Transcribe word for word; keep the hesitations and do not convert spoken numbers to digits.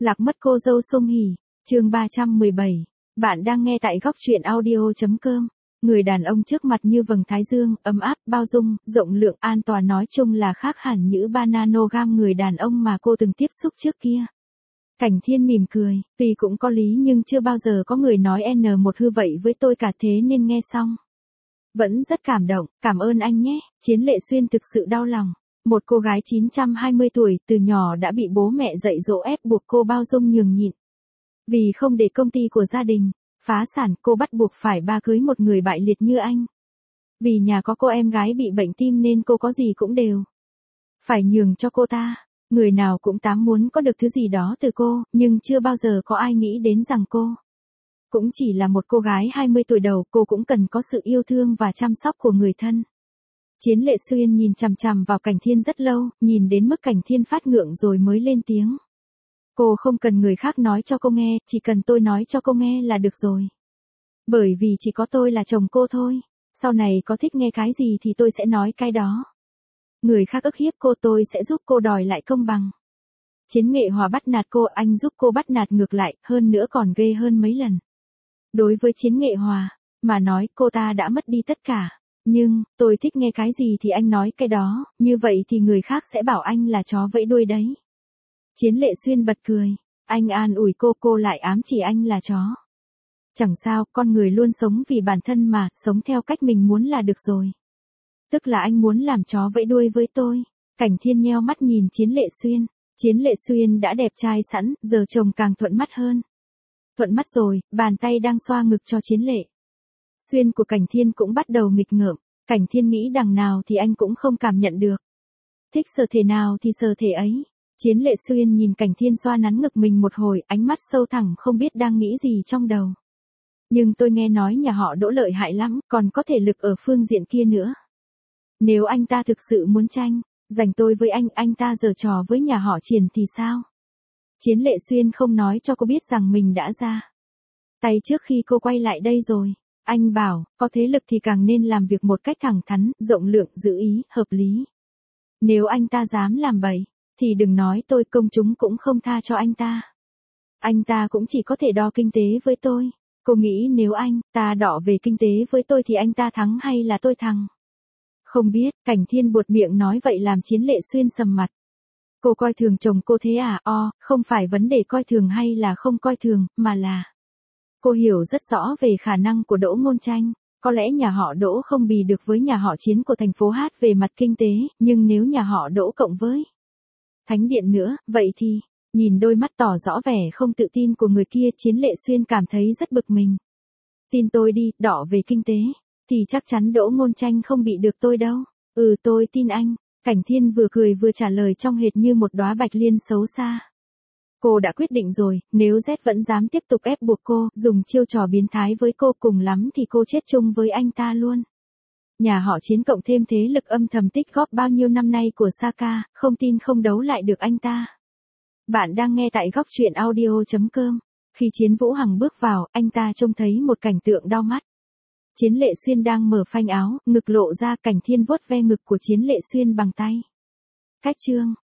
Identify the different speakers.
Speaker 1: Lạc mất cô dâu Song Hỷ, chương ba trăm mười bảy. Bạn đang nghe tại góc truyện audio.com. Người đàn ông trước mặt như vầng thái dương, ấm áp, bao dung, rộng lượng, an toàn, nói chung là khác hẳn những ba nanogam người đàn ông mà cô từng tiếp xúc trước kia. Cảnh Thiên mỉm cười, tuy cũng có lý nhưng chưa bao giờ có người nói N một hư vậy với tôi cả, thế nên nghe xong. Vẫn rất cảm động, cảm ơn anh nhé. Chiến Lệ Xuyên thực sự đau lòng. Một cô gái chín trăm hai mươi tuổi, từ nhỏ đã bị bố mẹ dạy dỗ ép buộc cô bao dung nhường nhịn. Vì không để công ty của gia đình phá sản, cô bắt buộc phải ba cưới một người bại liệt như anh. Vì nhà có cô em gái bị bệnh tim nên cô có gì cũng đều phải nhường cho cô ta. Người nào cũng tám muốn có được thứ gì đó từ cô, nhưng chưa bao giờ có ai nghĩ đến rằng cô cũng chỉ là một cô gái hai mươi tuổi đầu, cô cũng cần có sự yêu thương và chăm sóc của người thân. Chiến Lệ Xuyên nhìn chằm chằm vào Cảnh Thiên rất lâu, nhìn đến mức Cảnh Thiên phát ngượng rồi mới lên tiếng. Cô không cần người khác nói cho cô nghe, chỉ cần tôi nói cho cô nghe là được rồi. Bởi vì chỉ có tôi là chồng cô thôi. Sau này có thích nghe cái gì thì tôi sẽ nói cái đó. Người khác ức hiếp cô, tôi sẽ giúp cô đòi lại công bằng. Chiến Nghệ Hòa bắt nạt cô, anh giúp cô bắt nạt ngược lại, hơn nữa còn ghê hơn mấy lần. Đối với Chiến Nghệ Hòa mà nói, cô ta đã mất đi tất cả. Nhưng, tôi thích nghe cái gì thì anh nói cái đó, như vậy thì người khác sẽ bảo anh là chó vẫy đuôi đấy. Chiến Lệ Xuyên bật cười, anh an ủi cô, cô lại ám chỉ anh là chó. Chẳng sao, con người luôn sống vì bản thân mà, sống theo cách mình muốn là được rồi. Tức là anh muốn làm chó vẫy đuôi với tôi. Cảnh Thiên nheo mắt nhìn Chiến Lệ Xuyên. Chiến Lệ Xuyên đã đẹp trai sẵn, giờ chồng càng thuận mắt hơn. Thuận mắt rồi, bàn tay đang xoa ngực cho Chiến Lệ Xuyên của Cảnh Thiên cũng bắt đầu nghịch ngợm. Cảnh Thiên nghĩ đằng nào thì anh cũng không cảm nhận được. Thích sờ thể nào thì sờ thể ấy. Chiến Lệ Xuyên nhìn Cảnh Thiên xoa nắn ngực mình một hồi, ánh mắt sâu thẳm không biết đang nghĩ gì trong đầu. Nhưng tôi nghe nói nhà họ Đỗ lợi hại lắm, còn có thể lực ở phương diện kia nữa. Nếu anh ta thực sự muốn tranh giành tôi với anh, anh ta giở trò với nhà họ Triển thì sao? Chiến Lệ Xuyên không nói cho cô biết rằng mình đã ra tay trước khi cô quay lại đây rồi. Anh bảo, có thế lực thì càng nên làm việc một cách thẳng thắn, rộng lượng, giữ ý, hợp lý. Nếu anh ta dám làm bậy, thì đừng nói tôi, công chúng cũng không tha cho anh ta. Anh ta cũng chỉ có thể đo kinh tế với tôi. Cô nghĩ nếu anh ta đọ về kinh tế với tôi thì anh ta thắng hay là tôi thắng? Không biết. Cảnh Thiên buột miệng nói vậy làm Chiến Lệ Xuyên sầm mặt. Cô coi thường chồng cô thế à? O, không phải vấn đề coi thường hay là không coi thường, mà là cô hiểu rất rõ về khả năng của Đỗ Ngôn Tranh. Có lẽ nhà họ Đỗ không bì được với nhà họ Chiến của thành phố Hát về mặt kinh tế, nhưng nếu nhà họ Đỗ cộng với Thánh Điện nữa, vậy thì, nhìn đôi mắt tỏ rõ vẻ không tự tin của người kia, Chiến Lệ Xuyên cảm thấy rất bực mình. Tin tôi đi, đỏ về kinh tế thì chắc chắn Đỗ Ngôn Tranh không bị được tôi đâu. Ừ, tôi tin anh. Cảnh Thiên vừa cười vừa trả lời trong hệt như một đóa bạch liên xấu xa. Cô đã quyết định rồi, nếu Z vẫn dám tiếp tục ép buộc cô, dùng chiêu trò biến thái với cô, cùng lắm thì cô chết chung với anh ta luôn. Nhà họ Chiến cộng thêm thế lực âm thầm tích góp bao nhiêu năm nay của Saka, không tin không đấu lại được anh ta. Bạn đang nghe tại góc truyện audio.com. Khi Chiến Vũ Hằng bước vào, anh ta trông thấy một cảnh tượng đau mắt. Chiến Lệ Xuyên đang mở phanh áo, ngực lộ ra, Cảnh Thiên vuốt ve ngực của Chiến Lệ Xuyên bằng tay. Cách chương.